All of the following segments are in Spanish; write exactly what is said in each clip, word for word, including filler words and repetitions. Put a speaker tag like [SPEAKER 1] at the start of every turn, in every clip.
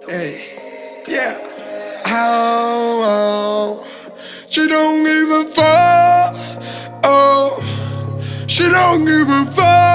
[SPEAKER 1] Hey, yeah. Oh, oh, she don't give a fuck. Oh, she don't give a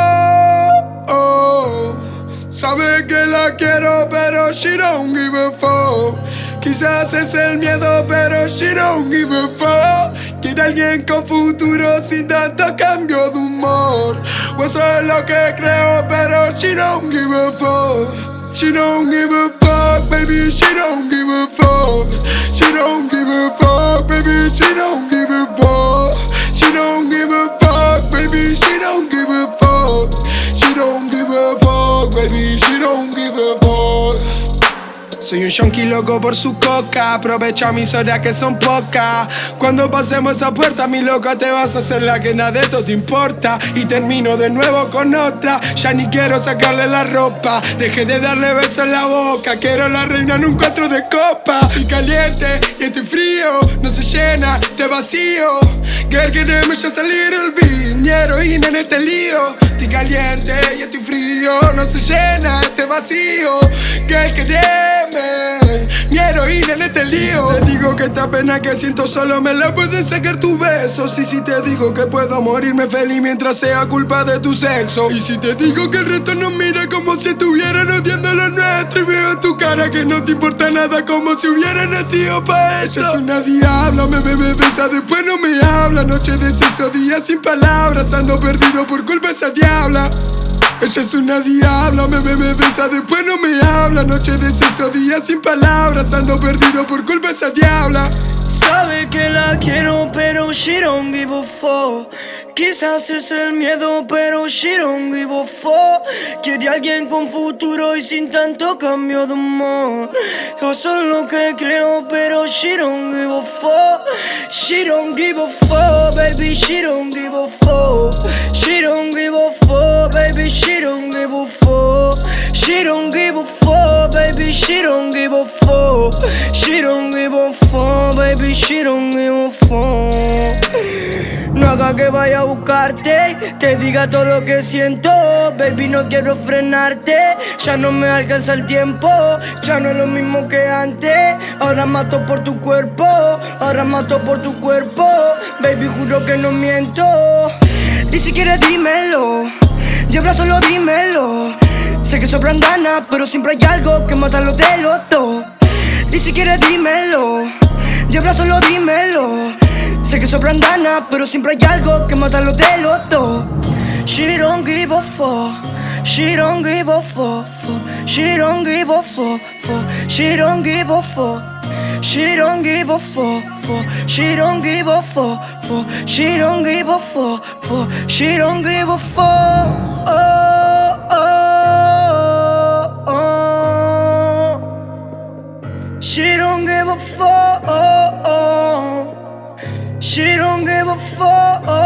[SPEAKER 1] fuck. Oh, sabe que la quiero, pero she don't give a fuck. Quizás es el miedo, pero she don't give a fuck. Quiere alguien con futuro sin tanto cambio de humor. O eso es lo que creo, pero she don't give a fuck. She don't give a fuck, baby, she don't give a fuck. She don't give a fuck, baby, she don't give a fuck. She don't give a fuck, baby, she don't give a fuck. She don't give a fuck, baby, she don't give a fuck. Soy un yonki loco por su coca. Aprovecha mis horas que son pocas. Cuando pasemos esa puerta, mi loca, te vas a hacer la que nada de esto te importa. Y termino de nuevo con otra. Ya ni quiero sacarle la ropa. Dejé de darle besos en la boca. Quiero la reina en un cuatro de copa. Y caliente y estoy frío. No se llena, te vacío. Girl, queremos ya salir el beat. Mi heroína en este lío. Estoy caliente y estoy frío. No se llena este vacío. Girl, queremos mi heroína en este lío. Si te digo que esta pena que siento solo me la pueden sacar tus besos. Y si te digo que puedo morirme feliz mientras sea culpa de tu sexo. Y si te digo que el resto nos mira como si estuvieran odiando lo nuestro. Y veo en tu cara que no te importa nada, como si hubiera nacido pa' esto. Ella es una diabla, me bebe, besa, después no me habla. Noche de sexo, día sin palabras. Ando perdido por culpa de esa diabla. Ella es una diabla, me bebe, besa, después no me habla. Noche de sexo, día sin palabras. Ando perdido por culpa de esa diabla.
[SPEAKER 2] Sabe que la quiero, pero she don't give a fuck. Quizás es el miedo, pero she don't give a fuck. Quiere alguien con futuro y sin tanto cambio de humor. Eso es lo que creo, pero she don't give a fuck. She don't give a fuck, baby, she don't give a fuck. She don't give a fuck, baby, she don't give a fuck. She don't give a fuck, baby, she don't give a fuck. She don't give a fuck, baby, she don't give a fuck. No haga que vaya a buscarte, te diga todo lo que siento. Baby, no quiero frenarte, ya no me alcanza el tiempo. Ya no es lo mismo que antes. Ahora mato por tu cuerpo, ahora mato por tu cuerpo. Baby, juro que no miento. Ni siquiera dímelo, lleva solo dímelo. Sé que sobran ganas, pero siempre hay algo que mata los de los dos. Ni siquiera dímelo, lleva solo dímelo. Sé que sobran ganas, pero siempre hay algo que mata los de los dos. She don't give a fuck. She don't give a fuck. She don't give a fuck. She don't give a fuck. She don't give a fuck. She don't give a fuck. She don't give a fuck. She don't give a fuck. Oh, oh, oh. She don't give a fuck. She don't give a fuck.